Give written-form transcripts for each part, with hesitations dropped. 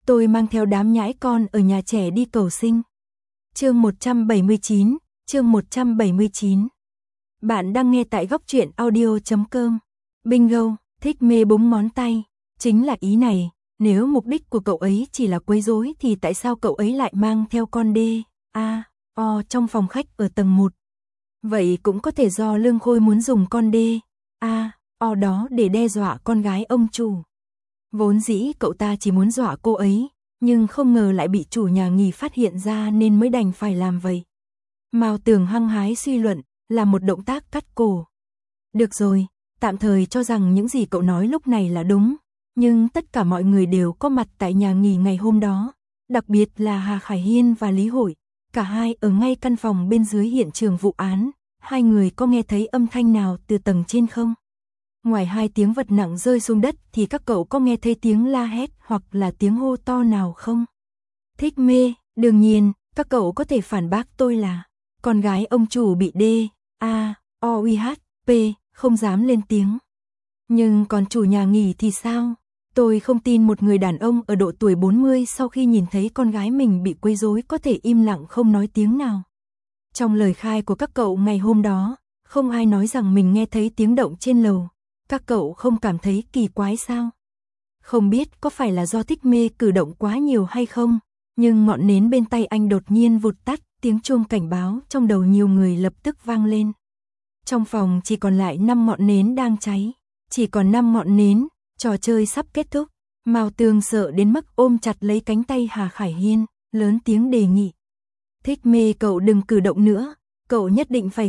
Tôi mang theo đám nhãi con ở nhà trẻ đi cầu sinh. Chương 179, chương 179. Bạn đang nghe tại góc truyện audio.com. Bingo, thích mê búng ngón tay. Chính là ý này, nếu mục đích của cậu ấy chỉ là quấy rối thì tại sao cậu ấy lại mang theo con D.A.O trong phòng khách ở tầng 1? Vậy cũng có thể do Lương Khôi muốn dùng con D.A.O đó để đe dọa con gái ông chủ. Vốn dĩ cậu ta chỉ muốn dọa cô ấy, nhưng không ngờ lại bị chủ nhà nghỉ phát hiện ra nên mới đành phải làm vậy. Mao Tường hăng hái suy luận, là một động tác cắt cổ. Được rồi, tạm thời cho rằng những gì cậu nói lúc này là đúng, nhưng tất cả mọi người đều có mặt tại nhà nghỉ ngày hôm đó, đặc biệt là Hà Khải Hiên và Lý Hội, cả hai ở ngay căn phòng bên dưới hiện trường vụ án. Hai người có nghe thấy âm thanh nào từ tầng trên không? Ngoài hai tiếng vật nặng rơi xuống đất thì các cậu có nghe thấy tiếng la hét hoặc là tiếng hô to nào không? Thích mê, đương nhiên, các cậu có thể phản bác tôi là con gái ông chủ bị D.A.O.I.H.P, không dám lên tiếng. Nhưng còn chủ nhà nghỉ thì sao? Tôi không tin một người đàn ông ở độ tuổi 40 sau khi nhìn thấy con gái mình bị quấy rối có thể im lặng không nói tiếng nào. Trong lời khai của các cậu ngày hôm đó, không ai nói rằng mình nghe thấy tiếng động trên lầu. Các cậu không cảm thấy kỳ quái sao? Không biết có phải là do Thích mê cử động quá nhiều hay không, nhưng ngọn nến bên tay anh đột nhiên vụt tắt, tiếng chuông cảnh báo trong đầu nhiều người lập tức vang lên. Trong phòng chỉ còn lại 5 ngọn nến đang cháy, chỉ còn 5 ngọn nến, trò chơi sắp kết thúc. Mao Tường sợ đến mức ôm chặt lấy cánh tay Hà Khải Hiên, lớn tiếng đề nghị. Thích mê, cậu đừng cử động nữa, cậu nhất định phải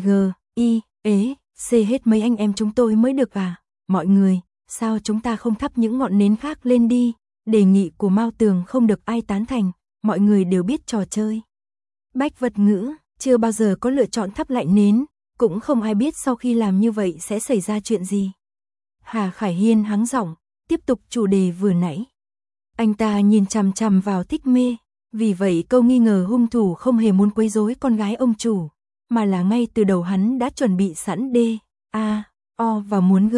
C hết mấy anh em chúng tôi mới được à? Mọi người, sao chúng ta không thắp những ngọn nến khác lên đi? Đề nghị của Mao Tường không được ai tán thành, mọi người đều biết trò chơi bách vật ngữ, chưa bao giờ có lựa chọn thắp lại nến, cũng không ai biết sau khi làm như vậy sẽ xảy ra chuyện gì. Hà Khải Hiên hắng giọng, tiếp tục chủ đề vừa nãy. Anh ta nhìn chằm chằm vào Thích mê, vì vậy câu nghi ngờ hung thủ không hề muốn quấy rối con gái ông chủ, mà là ngay từ đầu hắn đã chuẩn bị sẵn D.A.O và muốn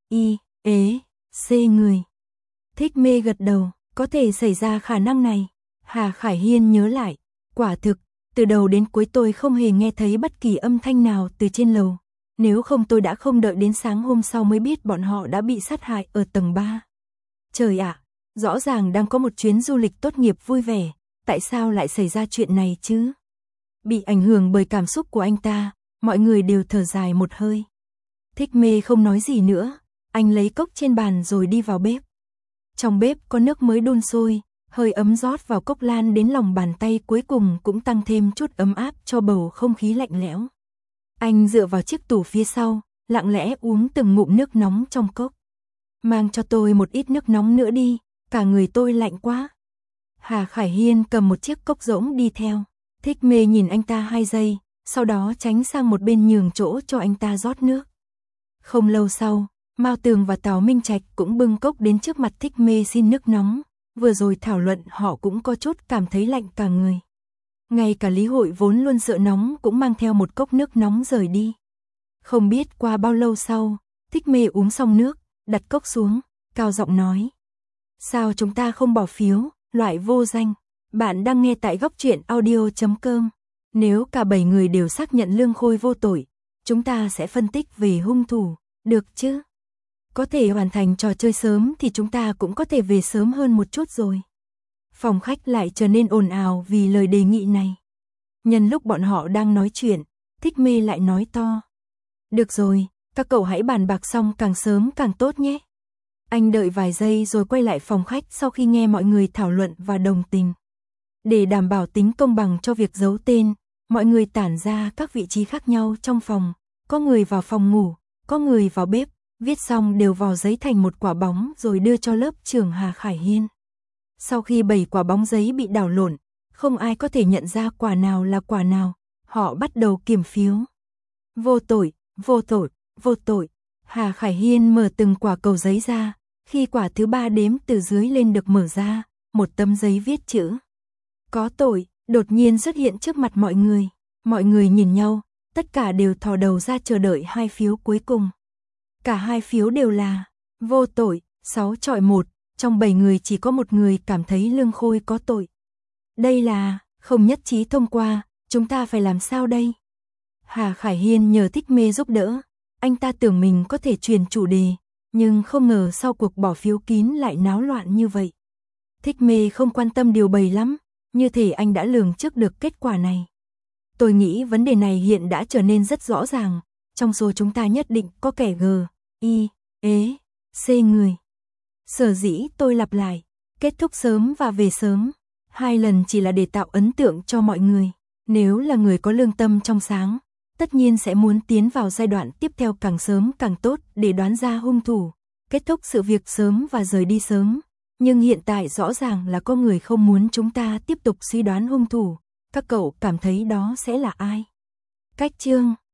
C người. Thích mê gật đầu, có thể xảy ra khả năng này. Hà Khải Hiên nhớ lại, quả thực, từ đầu đến cuối tôi không hề nghe thấy bất kỳ âm thanh nào từ trên lầu. Nếu không tôi đã không đợi đến sáng hôm sau mới biết bọn họ đã bị sát hại ở tầng 3. Trời ạ, rõ ràng đang có một chuyến du lịch tốt nghiệp vui vẻ, tại sao lại xảy ra chuyện này chứ? Bị ảnh hưởng bởi cảm xúc của anh ta, mọi người đều thở dài một hơi. Thích mê không nói gì nữa, anh lấy cốc trên bàn rồi đi vào bếp. Trong bếp có nước mới đun sôi, hơi ấm rót vào cốc lan đến lòng bàn tay, cuối cùng cũng tăng thêm chút ấm áp cho bầu không khí lạnh lẽo. Anh dựa vào chiếc tủ phía sau, lặng lẽ uống từng ngụm nước nóng trong cốc. Mang cho tôi một ít nước nóng nữa đi, cả người tôi lạnh quá. Hà Khải Hiên cầm một chiếc cốc rỗng đi theo. Thích mê nhìn anh ta 2 giây, sau đó tránh sang một bên nhường chỗ cho anh ta rót nước. Không lâu sau, Mao Tường và Tào Minh Trạch cũng bưng cốc đến trước mặt Thích mê xin nước nóng. Vừa rồi thảo luận họ cũng có chút cảm thấy lạnh cả người. Ngay cả Lý Hội vốn luôn sợ nóng cũng mang theo một cốc nước nóng rời đi. Không biết qua bao lâu sau, Thích mê uống xong nước, đặt cốc xuống, cao giọng nói. Sao chúng ta không bỏ phiếu, loại vô danh? Bạn đang nghe tại góc truyện audio.com. Nếu cả 7 người đều xác nhận Lương Khôi vô tội, chúng ta sẽ phân tích về hung thủ, được chứ? Có thể hoàn thành trò chơi sớm thì chúng ta cũng có thể về sớm hơn một chút rồi. Phòng khách lại trở nên ồn ào vì lời đề nghị này. Nhân lúc bọn họ đang nói chuyện, Thích mê lại nói to. Được rồi, các cậu hãy bàn bạc xong càng sớm càng tốt nhé. Anh đợi vài giây rồi quay lại phòng khách sau khi nghe mọi người thảo luận và đồng tình. Để đảm bảo tính công bằng cho việc giấu tên, mọi người tản ra các vị trí khác nhau trong phòng. Có người vào phòng ngủ, có người vào bếp, viết xong đều vò giấy thành một quả bóng rồi đưa cho lớp trưởng Hà Khải Hiên. Sau khi 7 quả bóng giấy bị đảo lộn, không ai có thể nhận ra quả nào là quả nào, họ bắt đầu kiểm phiếu. Vô tội, vô tội, vô tội. Hà Khải Hiên mở từng quả cầu giấy ra, khi quả thứ 3 đếm từ dưới lên được mở ra, một tấm giấy viết chữ có tội đột nhiên xuất hiện trước mặt mọi người. Mọi người nhìn nhau, tất cả đều thò đầu ra chờ đợi 2 phiếu cuối cùng. Cả 2 phiếu đều là vô tội, 6-1, trong 7 người chỉ có một người cảm thấy Lương Khôi có tội. Đây là không nhất trí thông qua, chúng ta phải làm sao đây? Hà Khải Hiên nhờ Thích Mê giúp đỡ, anh ta tưởng mình có thể truyền chủ đề, nhưng không ngờ sau cuộc bỏ phiếu kín lại náo loạn như vậy. Thích Mê không quan tâm điều bày lắm, như thể anh đã lường trước được kết quả này. Tôi nghĩ vấn đề này hiện đã trở nên rất rõ ràng, trong số chúng ta nhất định có kẻ G, I, ế, C người. Sở dĩ tôi lặp lại, kết thúc sớm và về sớm, 2 lần chỉ là để tạo ấn tượng cho mọi người. Nếu là người có lương tâm trong sáng, tất nhiên sẽ muốn tiến vào giai đoạn tiếp theo càng sớm càng tốt để đoán ra hung thủ, kết thúc sự việc sớm và rời đi sớm. Nhưng hiện tại rõ ràng là có người không muốn chúng ta tiếp tục suy đoán hung thủ. Các cậu cảm thấy đó sẽ là ai? Cách chương